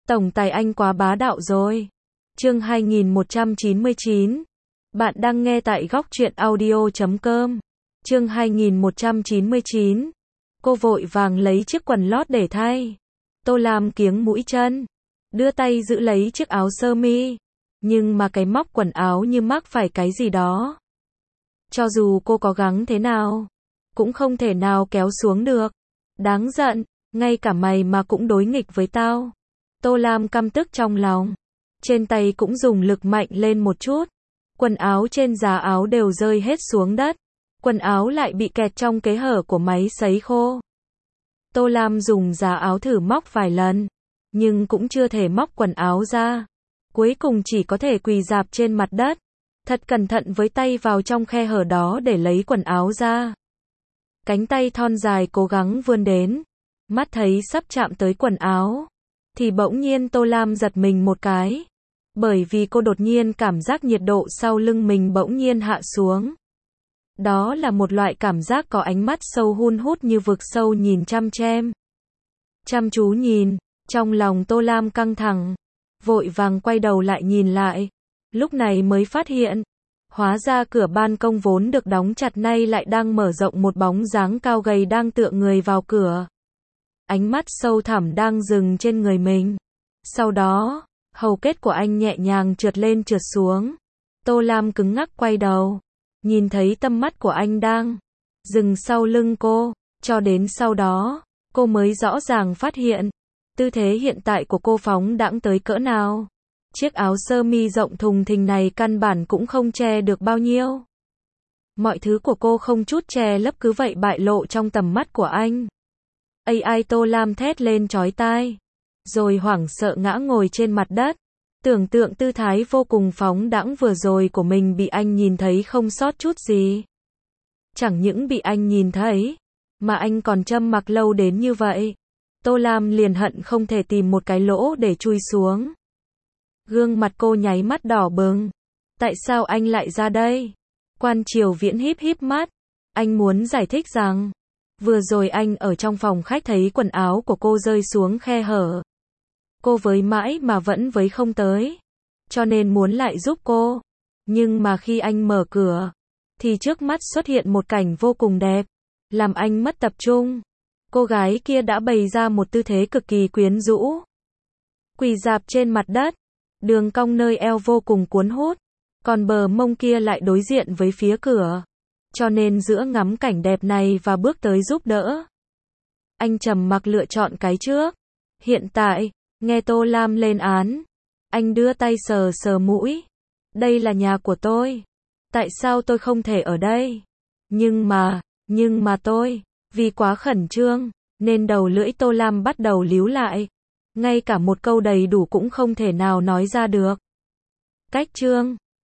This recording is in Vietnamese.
Tổng tài anh quá bá đạo rồi. Chương 2199. Bạn đang nghe tại góc truyện audio.com. Chương 2199. Cô vội vàng lấy chiếc quần lót để thay. Tô Lam kiếng mũi chân, đưa tay giữ lấy chiếc áo sơ mi, nhưng mà cái móc quần áo như mắc phải cái gì đó. Cho dù cô có gắng thế nào, cũng không thể nào kéo xuống được. Đáng giận, ngay cả mày mà cũng đối nghịch với tao. Tô Lam căm tức trong lòng, trên tay cũng dùng lực mạnh lên một chút. Quần áo trên giá áo đều rơi hết xuống đất. Quần áo lại bị kẹt trong kẽ hở của máy sấy khô. Tô Lam dùng giá áo thử móc vài lần, nhưng cũng chưa thể móc quần áo ra. Cuối cùng chỉ có thể quỳ rạp trên mặt đất, thật cẩn thận với tay vào trong khe hở đó để lấy quần áo ra. Cánh tay thon dài cố gắng vươn đến, mắt thấy sắp chạm tới quần áo, thì bỗng nhiên Tô Lam giật mình một cái, bởi vì cô đột nhiên cảm giác nhiệt độ sau lưng mình bỗng nhiên hạ xuống. Đó là một loại cảm giác có ánh mắt sâu hun hút như vực sâu nhìn chăm chú nhìn, trong lòng Tô Lam căng thẳng, vội vàng quay đầu lại nhìn lại, lúc này mới phát hiện, hóa ra cửa ban công vốn được đóng chặt nay lại đang mở rộng, một bóng dáng cao gầy đang tựa người vào cửa. Ánh mắt sâu thẳm đang dừng trên người mình. Sau đó, hầu kết của anh nhẹ nhàng trượt lên trượt xuống. Tô Lam cứng ngắc quay đầu, nhìn thấy tầm mắt của anh đang dừng sau lưng cô, cho đến sau đó, cô mới rõ ràng phát hiện, tư thế hiện tại của cô phóng đãng tới cỡ nào. Chiếc áo sơ mi rộng thùng thình này căn bản cũng không che được bao nhiêu. Mọi thứ của cô không chút che lấp cứ vậy bại lộ trong tầm mắt của anh. Ai Tô Lam thét lên chói tai, rồi hoảng sợ ngã ngồi trên mặt đất. Tưởng tượng tư thái vô cùng phóng đãng vừa rồi của mình bị anh nhìn thấy không sót chút gì. Chẳng những bị anh nhìn thấy, mà anh còn trầm mặc lâu đến như vậy. Tô Lam liền hận không thể tìm một cái lỗ để chui xuống. Gương mặt cô nháy mắt đỏ bừng. Tại sao anh lại ra đây? Quan Triều Viễn híp mắt. Anh muốn giải thích rằng, vừa rồi anh ở trong phòng khách thấy quần áo của cô rơi xuống khe hở. Cô với mãi mà vẫn với không tới, cho nên muốn lại giúp cô. Nhưng mà khi anh mở cửa, thì trước mắt xuất hiện một cảnh vô cùng đẹp, làm anh mất tập trung. Cô gái kia đã bày ra một tư thế cực kỳ quyến rũ, quỳ rạp trên mặt đất, đường cong nơi eo vô cùng cuốn hút, còn bờ mông kia lại đối diện với phía cửa. Cho nên giữa ngắm cảnh đẹp này và bước tới giúp đỡ, anh trầm mặc lựa chọn cái trước. Hiện tại, nghe Tô Lam lên án, anh đưa tay sờ sờ mũi. Đây là nhà của tôi. Tại sao tôi không thể ở đây? Nhưng mà tôi, vì quá khẩn trương, nên đầu lưỡi Tô Lam bắt đầu líu lại. Ngay cả một câu đầy đủ cũng không thể nào nói ra được. Cách chương